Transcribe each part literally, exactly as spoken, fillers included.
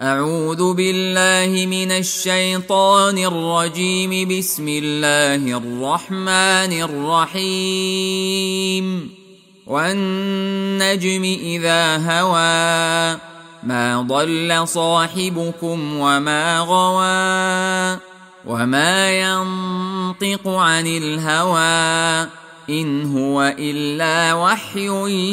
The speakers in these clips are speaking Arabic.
أعوذ بالله من الشيطان الرجيم. بسم الله الرحمن الرحيم. والنجم إذا هوى ما ضل صاحبكم وما غوى وما ينطق عن الهوى إن هو إلا وحي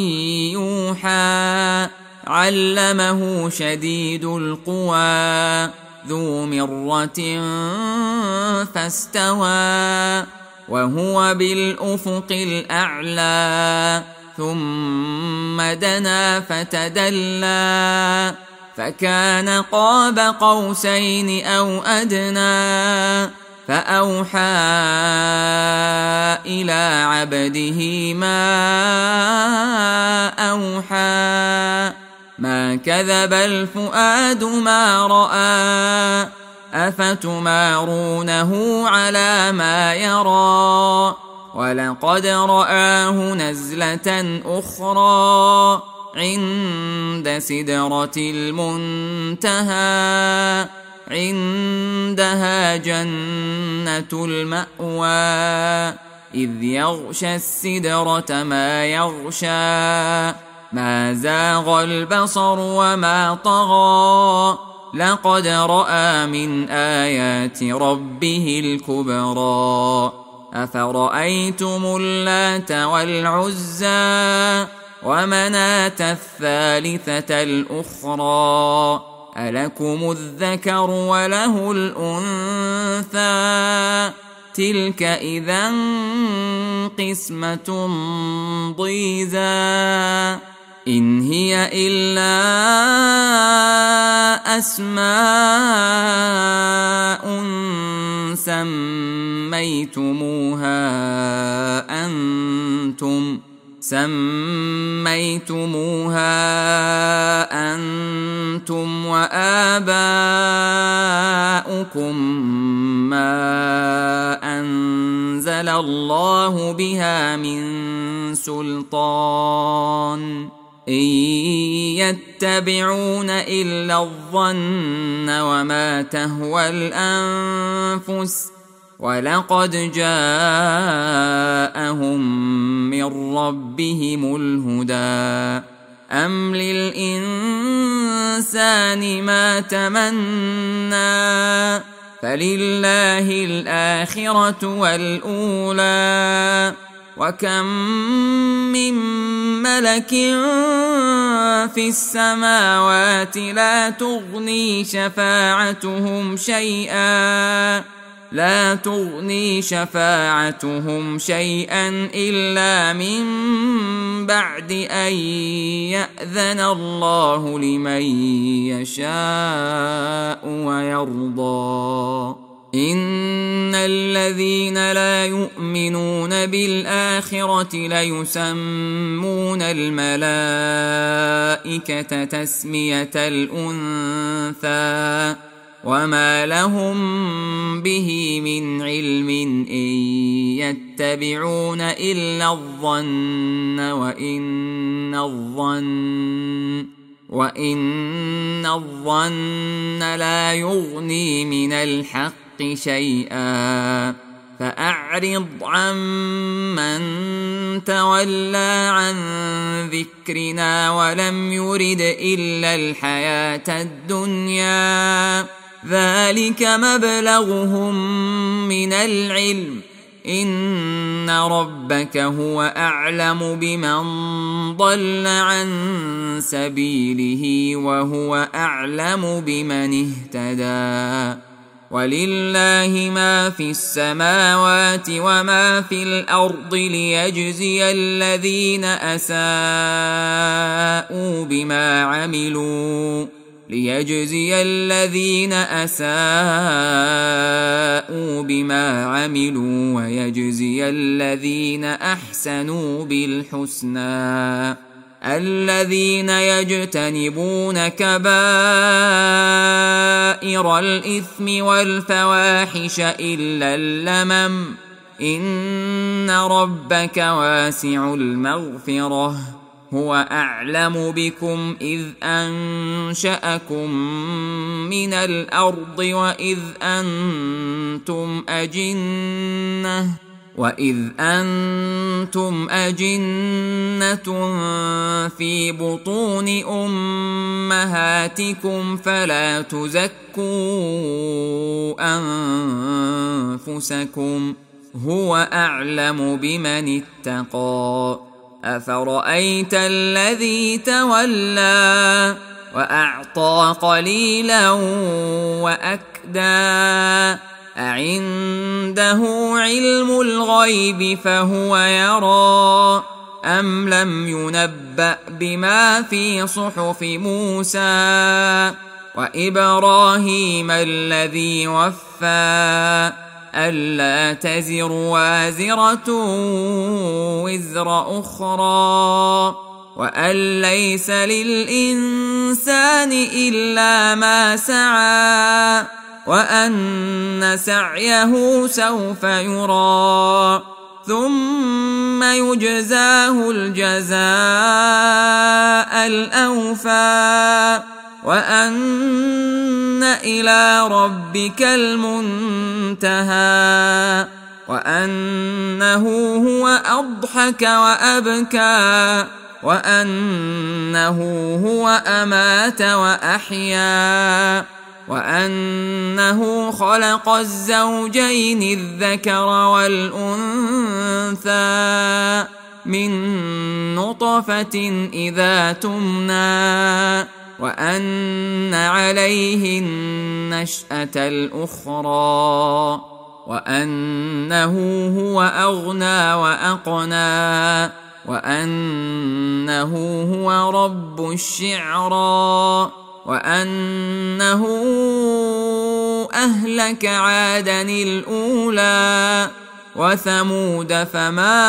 يوحى. علمه شديد القوى ذو مرة فاستوى وهو بالأفق الأعلى. ثم دنا فتدلى فكان قاب قوسين أو أدنى. فأوحى إلى عبده ما أوحى. ما كذب الفؤاد ما رأى. أفتمارونه على ما يرى. ولقد رآه نزلة أخرى عند سدرة المنتهى. عندها جنة المأوى إذ يغشى السدرة ما يغشى. ما زاغ البصر وما طغى. لقد رأى من آيات ربه الكبرى. أفرأيتم اللات والعزى ومناة الثالثة الأخرى. ألكم الذكر وله الأنثى. تلك إذا قسمة ضيزى. إن هي إلا أسماء سميتموها أنتم سميتموها أنتم وآباؤكم ما أنزل الله بها من سلطان إن يتبعون إلا الظن وما تهوى الأنفس ولقد جاءهم من ربهم الهدى. أم للإنسان ما تمنى فلله الآخرة والأولى. وكم من ملك في السماوات لا تغني شفاعتهم شيئا لا تغني شفاعتهم شيئا إلا من بعد أن يأذن الله لمن يشاء ويرضى. إن الذين لا يؤمنون بالآخرة ليسمون الملائكة تسمية الأنثى وما لهم به من علم إن يتبعون إلا الظن وإن الظن وإن الظن لا يغني من الحق شيئا. فأعرض عمن تولى عن ذكرنا ولم يرد إلا الحياة الدنيا. ذلك مبلغهم من العلم إن ربك هو أعلم بمن ضل عن سبيله وهو أعلم بمن اهتدى. ولله ما في السماوات وما في الأرض ليجزي الذين أساءوا بما عملوا ليجزي الذين أساءوا بما عملوا ويجزي الذين أحسنوا بالحسنى. الذين يجتنبون كبائر الإثم والفواحش إلا اللمم إن ربك واسع المغفرة هو أعلم بكم إذ أنشأكم من الأرض وإذ أنتم أجنة وإذ أنتم أجنة في بطون أمهاتكم فلا تزكوا أنفسكم هو أعلم بمن اتقى أفرأيت الذي تولى وأعطى قليلا وأكدى أعنده علم الغيب فهو يرى أم لم ينبأ بما في صحف موسى وإبراهيم الذي وفى ألا تزر وازرة وزر أخرى وأن ليس للإنسان إلا ما سعى وأن سعيه سوف يرى ثم يجزاه الجزاء الأوفى وأن إلى ربك المنتهى وأنه هو أضحك وأبكى وأنه هو أمات وأحيا وأنه خلق الزوجين الذكر والأنثى من نطفة إذا تمنى وأن عليه النشأة الأخرى وأنه هو أغنى وأقنى وأنه هو رب الشعرى وأنه أهلك عادا الأولى وثمود فما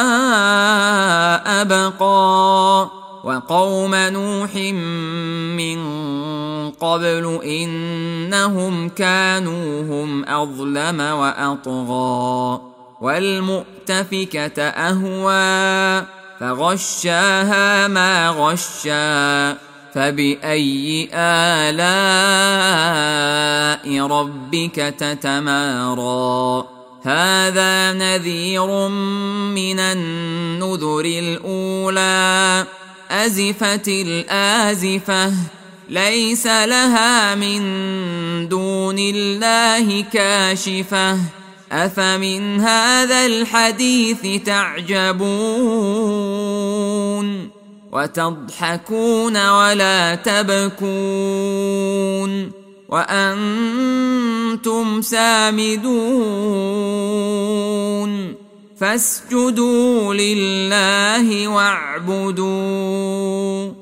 أبقى وقوم نوح من قبل إنهم كانوا هم أظلم وأطغى والمؤتفكة أهوى فغشاها ما غشا فبأي آلاء ربك تتمارى هذا نذير من النذر الأولى أزفت الآزفة ليس لها من دون الله كاشفة أفمن هذا الحديث تعجبون وتضحكون ولا تبكون وأنتم سامدون فاسجدوا لله واعبدوا